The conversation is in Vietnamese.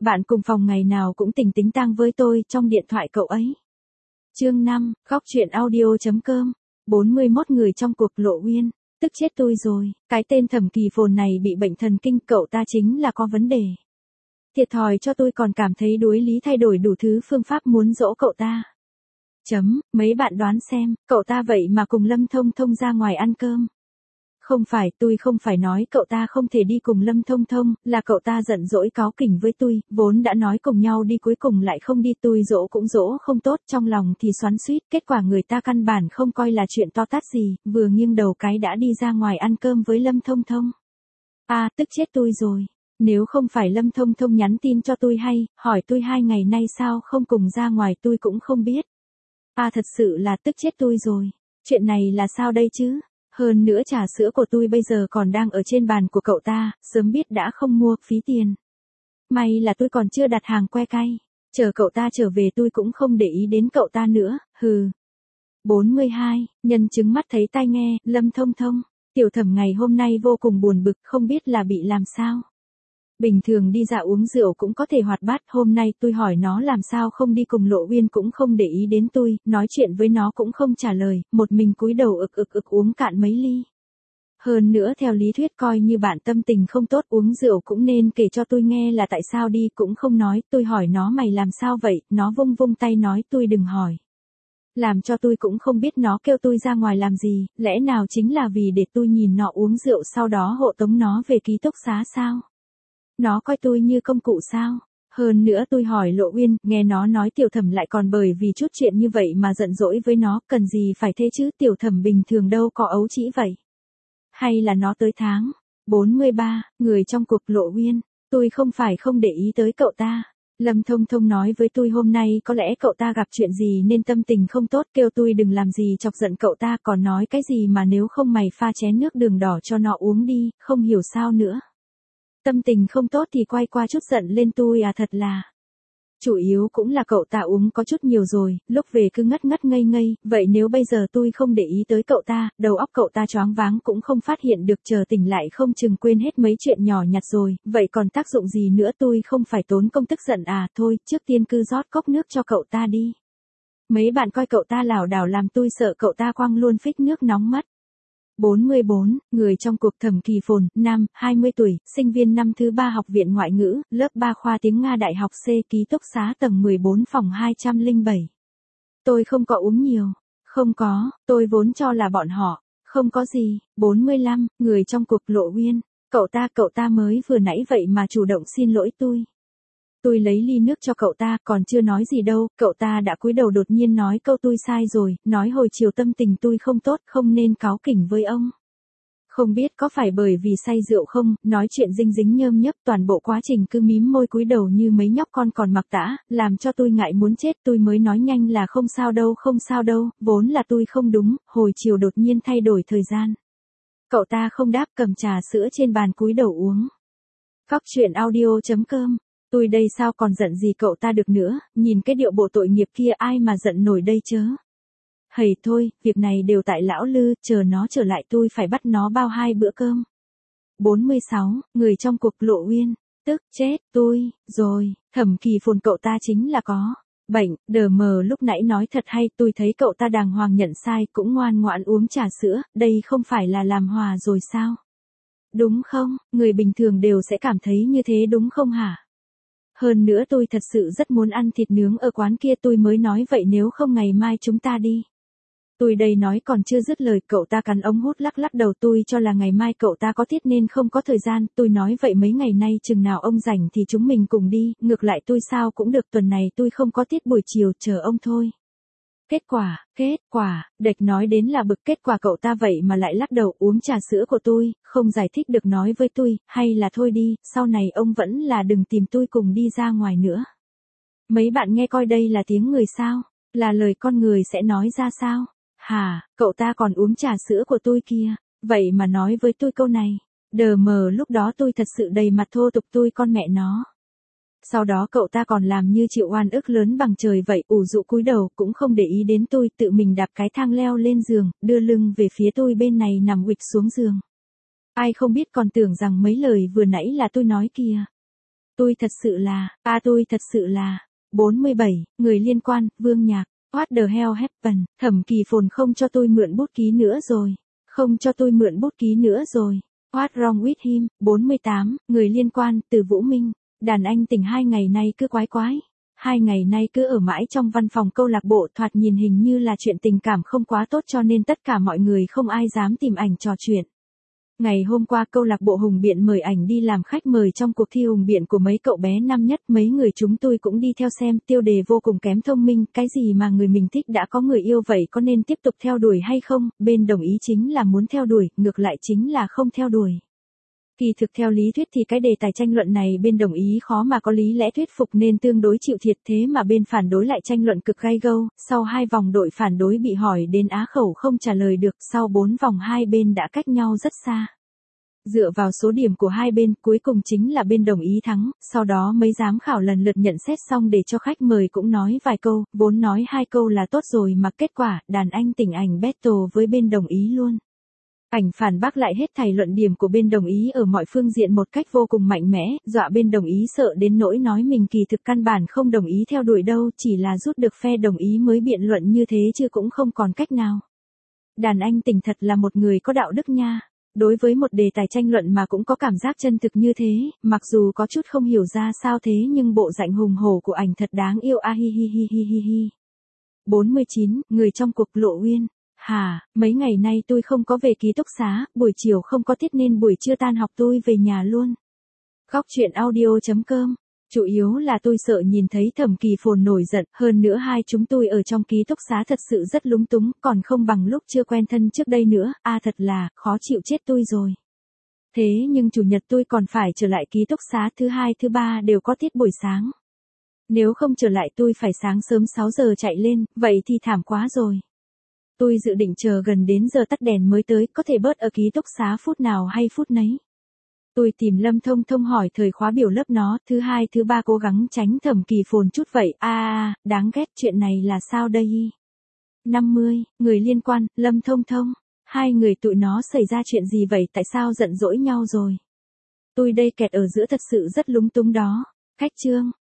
bạn cùng phòng ngày nào cũng tình tính tang với tôi trong điện thoại cậu ấy. Chương 5, góc truyện audio.com. 41 người trong cuộc Lộ Uyên. Tức chết tôi rồi, cái tên Thẩm Kỳ Phồn này bị bệnh thần kinh, cậu ta chính là có vấn đề. Thiệt thòi cho tôi còn cảm thấy đuối lý, thay đổi đủ thứ phương pháp muốn dỗ cậu ta. Mấy bạn đoán xem, cậu ta vậy mà cùng Lâm Thông Thông ra ngoài ăn cơm. Không phải, tôi không phải nói cậu ta không thể đi cùng Lâm Thông Thông, là cậu ta giận dỗi cáu kỉnh với tôi, vốn đã nói cùng nhau đi cuối cùng lại không đi, tôi dỗ cũng dỗ không tốt, trong lòng thì xoắn xuýt, kết quả người ta căn bản không coi là chuyện to tát gì, vừa nghiêng đầu cái đã đi ra ngoài ăn cơm với Lâm Thông Thông. Tức chết tôi rồi. Nếu không phải Lâm Thông Thông nhắn tin cho tôi hay, hỏi tôi 2 ngày nay sao không cùng ra ngoài tôi cũng không biết. Thật sự là tức chết tôi rồi. Chuyện này là sao đây chứ? Hơn nữa trà sữa của tôi bây giờ còn đang ở trên bàn của cậu ta, sớm biết đã không mua, phí tiền. May là tôi còn chưa đặt hàng que cay. Chờ cậu ta trở về tôi cũng không để ý đến cậu ta nữa, hừ. 42, nhân chứng mắt thấy tai nghe, Lâm Thông Thông. Tiểu Thẩm ngày hôm nay vô cùng buồn bực, không biết là bị làm sao. Bình thường đi dạo uống rượu cũng có thể hoạt bát, hôm nay tôi hỏi nó làm sao không đi cùng Lộ Uyên cũng không để ý đến tôi, nói chuyện với nó cũng không trả lời, một mình cúi đầu ực uống cạn mấy ly. Hơn nữa theo lý thuyết coi như bạn tâm tình không tốt uống rượu cũng nên kể cho tôi nghe là tại sao đi, cũng không nói, tôi hỏi nó mày làm sao vậy, nó vung vung tay nói tôi đừng hỏi. Làm cho tôi cũng không biết nó kêu tôi ra ngoài làm gì, lẽ nào chính là vì để tôi nhìn nó uống rượu sau đó hộ tống nó về ký túc xá sao? Nó coi tôi như công cụ sao? Hơn nữa tôi hỏi Lộ Uyên, nghe nó nói Tiểu Thẩm lại còn bởi vì chút chuyện như vậy mà giận dỗi với nó, cần gì phải thế chứ, Tiểu Thẩm bình thường đâu có ấu trĩ vậy. Hay là nó tới tháng? 43, người trong cuộc Lộ Uyên, tôi không phải không để ý tới cậu ta. Lâm Thông Thông nói với tôi hôm nay có lẽ cậu ta gặp chuyện gì nên tâm tình không tốt, kêu tôi đừng làm gì chọc giận cậu ta, còn nói cái gì mà nếu không mày pha chén nước đường đỏ cho nó uống đi, không hiểu sao nữa. Tâm tình không tốt thì quay qua chút giận lên tôi thật là. Chủ yếu cũng là cậu ta uống có chút nhiều rồi, lúc về cứ ngất ngất ngây ngây, vậy nếu bây giờ tôi không để ý tới cậu ta, đầu óc cậu ta choáng váng cũng không phát hiện được, chờ tỉnh lại không chừng quên hết mấy chuyện nhỏ nhặt rồi, vậy còn tác dụng gì nữa, tôi không phải tốn công tức giận thôi, trước tiên cứ rót cốc nước cho cậu ta đi. Mấy bạn coi cậu ta lảo đảo làm tôi sợ cậu ta quăng luôn phích nước nóng mất. 44, người trong cuộc Thẩm Kỳ Phồn, nam, 20 tuổi, sinh viên năm thứ 3 học viện ngoại ngữ, lớp 3 khoa tiếng Nga đại học C, ký túc xá tầng 14 phòng 207. Tôi không có uống nhiều. Không có, tôi vốn cho là bọn họ. Không có gì. 45, người trong cuộc Lộ Uyên. Cậu ta mới vừa nãy vậy mà chủ động xin lỗi tôi. Tôi lấy ly nước cho cậu ta, còn chưa nói gì đâu, cậu ta đã cúi đầu đột nhiên nói câu tôi sai rồi, nói hồi chiều tâm tình tôi không tốt, không nên cáu kỉnh với ông. Không biết có phải bởi vì say rượu không, nói chuyện dinh dính nhơm nhớp, toàn bộ quá trình cứ mím môi cúi đầu như mấy nhóc con còn mặc tã, làm cho tôi ngại muốn chết, tôi mới nói nhanh là không sao đâu, vốn là tôi không đúng, hồi chiều đột nhiên thay đổi thời gian. Cậu ta không đáp, cầm trà sữa trên bàn cúi đầu uống. Góc truyện audio.com. Tôi đây sao còn giận gì cậu ta được nữa, nhìn cái điệu bộ tội nghiệp kia ai mà giận nổi đây chớ. Hầy thôi, việc này đều tại lão Lư, chờ nó trở lại tôi phải bắt nó bao 2 bữa cơm. 46, người trong cuộc Lộ Uyên. Tức chết tôi, rồi, Thẩm Kỳ Phồn cậu ta chính là có bệnh, đờ mờ lúc nãy nói thật hay, tôi thấy cậu ta đàng hoàng nhận sai, cũng ngoan ngoãn uống trà sữa, đây không phải là làm hòa rồi sao? Đúng không, người bình thường đều sẽ cảm thấy như thế đúng không hả? Hơn nữa tôi thật sự rất muốn ăn thịt nướng ở quán kia, tôi mới nói vậy nếu không ngày mai chúng ta đi. Tôi đây nói còn chưa dứt lời, cậu ta cắn ống hút lắc lắc đầu, tôi cho là ngày mai cậu ta có tiết nên không có thời gian, tôi nói vậy mấy ngày nay chừng nào ông rảnh thì chúng mình cùng đi, ngược lại tôi sao cũng được, tuần này tôi không có tiết buổi chiều, chờ ông thôi. Kết quả, địch nói đến là bực, kết quả cậu ta vậy mà lại lắc đầu uống trà sữa của tôi, không giải thích được nói với tôi, hay là thôi đi, sau này ông vẫn là đừng tìm tôi cùng đi ra ngoài nữa. Mấy bạn nghe coi đây là tiếng người sao, là lời con người sẽ nói ra sao? Hả, cậu ta còn uống trà sữa của tôi kia, vậy mà nói với tôi câu này, đờ mờ lúc đó tôi thật sự đầy mặt thô tục, tôi con mẹ nó. Sau đó cậu ta còn làm như chịu oan ức lớn bằng trời vậy, ủ rũ cúi đầu, cũng không để ý đến tôi, tự mình đạp cái thang leo lên giường, đưa lưng về phía tôi bên này nằm uịch xuống giường. Ai không biết còn tưởng rằng mấy lời vừa nãy là tôi nói kìa. Tôi thật sự là. 47, người liên quan, Vương Nhạc. What the hell happened? Thẩm Kỳ Phồn không cho tôi mượn bút ký nữa rồi. What wrong with him? 48, người liên quan, Từ Vũ Minh. Đàn anh tỉnh 2 ngày nay cứ quái quái. 2 ngày nay cứ ở mãi trong văn phòng câu lạc bộ, thoạt nhìn hình như là chuyện tình cảm không quá tốt cho nên tất cả mọi người không ai dám tìm ảnh trò chuyện. Ngày hôm qua câu lạc bộ Hùng Biện mời ảnh đi làm khách mời trong cuộc thi Hùng Biện của mấy cậu bé năm nhất, mấy người chúng tôi cũng đi theo xem, tiêu đề vô cùng kém thông minh, cái gì mà người mình thích đã có người yêu vậy có nên tiếp tục theo đuổi hay không, bên đồng ý chính là muốn theo đuổi, ngược lại chính là không theo đuổi. Kỳ thực theo lý thuyết thì cái đề tài tranh luận này bên đồng ý khó mà có lý lẽ thuyết phục nên tương đối chịu thiệt, thế mà bên phản đối lại tranh luận cực gay gâu, sau 2 vòng đội phản đối bị hỏi đến á khẩu không trả lời được, sau 4 vòng hai bên đã cách nhau rất xa. Dựa vào số điểm của hai bên, cuối cùng chính là bên đồng ý thắng, sau đó mấy giám khảo lần lượt nhận xét xong để cho khách mời cũng nói vài câu, vốn nói 2 câu là tốt rồi mà kết quả, đàn anh tỉnh ảnh battle với bên đồng ý luôn. Ảnh phản bác lại hết thảy luận điểm của bên đồng ý ở mọi phương diện một cách vô cùng mạnh mẽ, dọa bên đồng ý sợ đến nỗi nói mình kỳ thực căn bản không đồng ý theo đuổi đâu, chỉ là rút được phe đồng ý mới biện luận như thế chứ cũng không còn cách nào. Đàn anh tỉnh thật là một người có đạo đức nha. Đối với một đề tài tranh luận mà cũng có cảm giác chân thực như thế, mặc dù có chút không hiểu ra sao thế nhưng bộ dạng hùng hổ của ảnh thật đáng yêu a hi hi hi hi hi hi. 49, người trong cuộc Lộ Uyên. Hả, mấy ngày nay tôi không có về ký túc xá, buổi chiều không có tiết nên buổi trưa tan học tôi về nhà luôn. Góc chuyện audio.com. Chủ yếu là tôi sợ nhìn thấy Thẩm Kỳ Phồn nổi giận, hơn nữa hai chúng tôi ở trong ký túc xá thật sự rất lúng túng, còn không bằng lúc chưa quen thân trước đây nữa, thật là, khó chịu chết tôi rồi. Thế nhưng chủ nhật tôi còn phải trở lại ký túc xá, thứ hai thứ ba đều có tiết buổi sáng. Nếu không trở lại tôi phải sáng sớm 6 giờ chạy lên, vậy thì thảm quá rồi. Tôi dự định chờ gần đến giờ tắt đèn mới tới, có thể bớt ở ký túc xá phút nào hay phút nấy. Tôi tìm Lâm Thông Thông hỏi thời khóa biểu lớp nó, thứ hai thứ ba cố gắng tránh Thẩm Kỳ Phồn chút vậy, đáng ghét, chuyện này là sao đây? 50, người liên quan, Lâm Thông Thông, hai người tụi nó xảy ra chuyện gì vậy, tại sao giận dỗi nhau rồi? Tôi đây kẹt ở giữa thật sự rất lúng túng đó. Cách chương.